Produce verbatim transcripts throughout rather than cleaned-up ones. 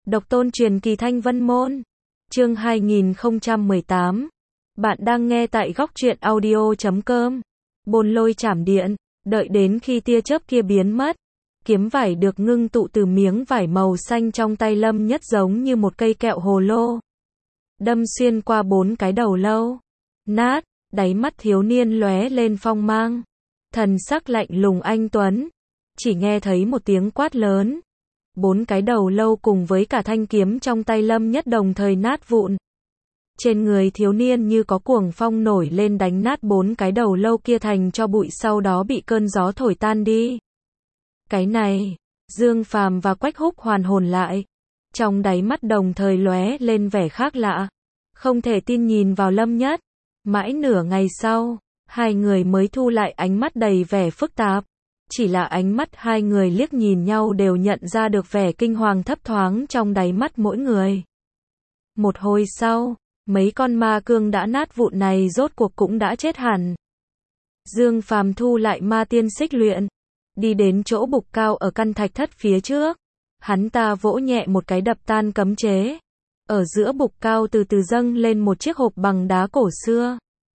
Độc tôn truyền kỳ Thanh Vân Môn. Chương hai nghìn không trăm mười tám. Bạn đang nghe tại góc truyện audio chấm com. Bồn lôi chảm điện, đợi đến khi tia chớp kia biến mất, kiếm vải được ngưng tụ từ miếng vải màu xanh trong tay Lâm Nhất giống như một cây kẹo hồ lô, đâm xuyên qua bốn cái đầu lâu. Nát, đáy mắt thiếu niên lóe lên phong mang, thần sắc lạnh lùng anh tuấn. Chỉ nghe thấy một tiếng quát lớn, bốn cái đầu lâu cùng với cả thanh kiếm trong tay Lâm Nhất đồng thời nát vụn. Trên người thiếu niên như có cuồng phong nổi lên đánh nát bốn cái đầu lâu kia thành cho bụi, sau đó bị cơn gió thổi tan đi. Cái này, Dương Phàm và Quách Húc hoàn hồn lại, trong đáy mắt đồng thời lóe lên vẻ khác lạ, không thể tin nhìn vào Lâm Nhất. Mãi nửa ngày sau, hai người mới thu lại ánh mắt đầy vẻ phức tạp. Chỉ là ánh mắt hai người liếc nhìn nhau đều nhận ra được vẻ kinh hoàng thấp thoáng trong đáy mắt mỗi người. Một hồi sau, mấy con ma cương đã nát vụn này rốt cuộc cũng đã chết hẳn. Dương Phàm thu lại ma tiên xích luyện, đi đến chỗ bục cao ở căn thạch thất phía trước. Hắn ta vỗ nhẹ một cái đập tan cấm chế. Ở giữa bục cao từ từ dâng lên một chiếc hộp bằng đá cổ xưa.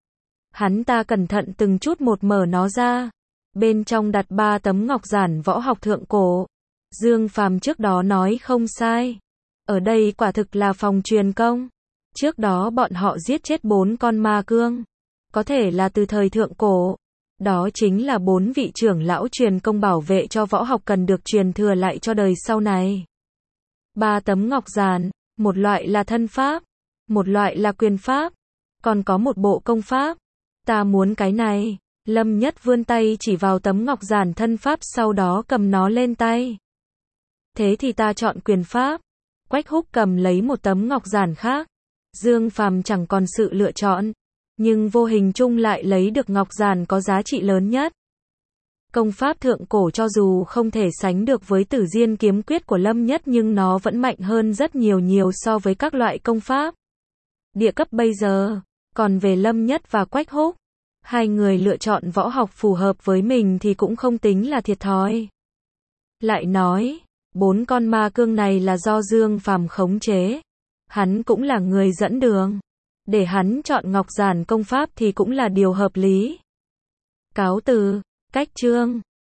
Hắn ta cẩn thận từng chút một mở nó ra. Bên trong đặt ba tấm ngọc giản võ học thượng cổ. Dương Phàm trước đó nói không sai. Ở đây quả thực là phòng truyền công. Trước đó bọn họ giết chết bốn con ma cương. Có thể là từ thời thượng cổ. Đó chính là bốn vị trưởng lão truyền công bảo vệ cho võ học cần được truyền thừa lại cho đời sau này. Ba tấm ngọc giản, một loại là thân pháp, một loại là quyền pháp, còn có một bộ công pháp. Ta muốn cái này. Lâm Nhất vươn tay chỉ vào tấm ngọc giản thân pháp, sau đó cầm nó lên tay. Thế thì ta chọn quyền pháp. Quách Húc cầm lấy một tấm ngọc giản khác. Dương Phàm chẳng còn sự lựa chọn, nhưng vô hình chung lại lấy được ngọc giản có giá trị lớn nhất. Công pháp thượng cổ cho dù không thể sánh được với Tử Diên kiếm quyết của Lâm Nhất, nhưng nó vẫn mạnh hơn rất nhiều nhiều so với các loại công pháp địa cấp bây giờ. Còn về Lâm Nhất và Quách Húc, hai người lựa chọn võ học phù hợp với mình thì cũng không tính là thiệt thòi. Lại nói, bốn con ma cương này là do Dương Phàm khống chế. Hắn cũng là người dẫn đường. Để hắn chọn ngọc giản công pháp thì cũng là điều hợp lý. Cáo từ, cách chương.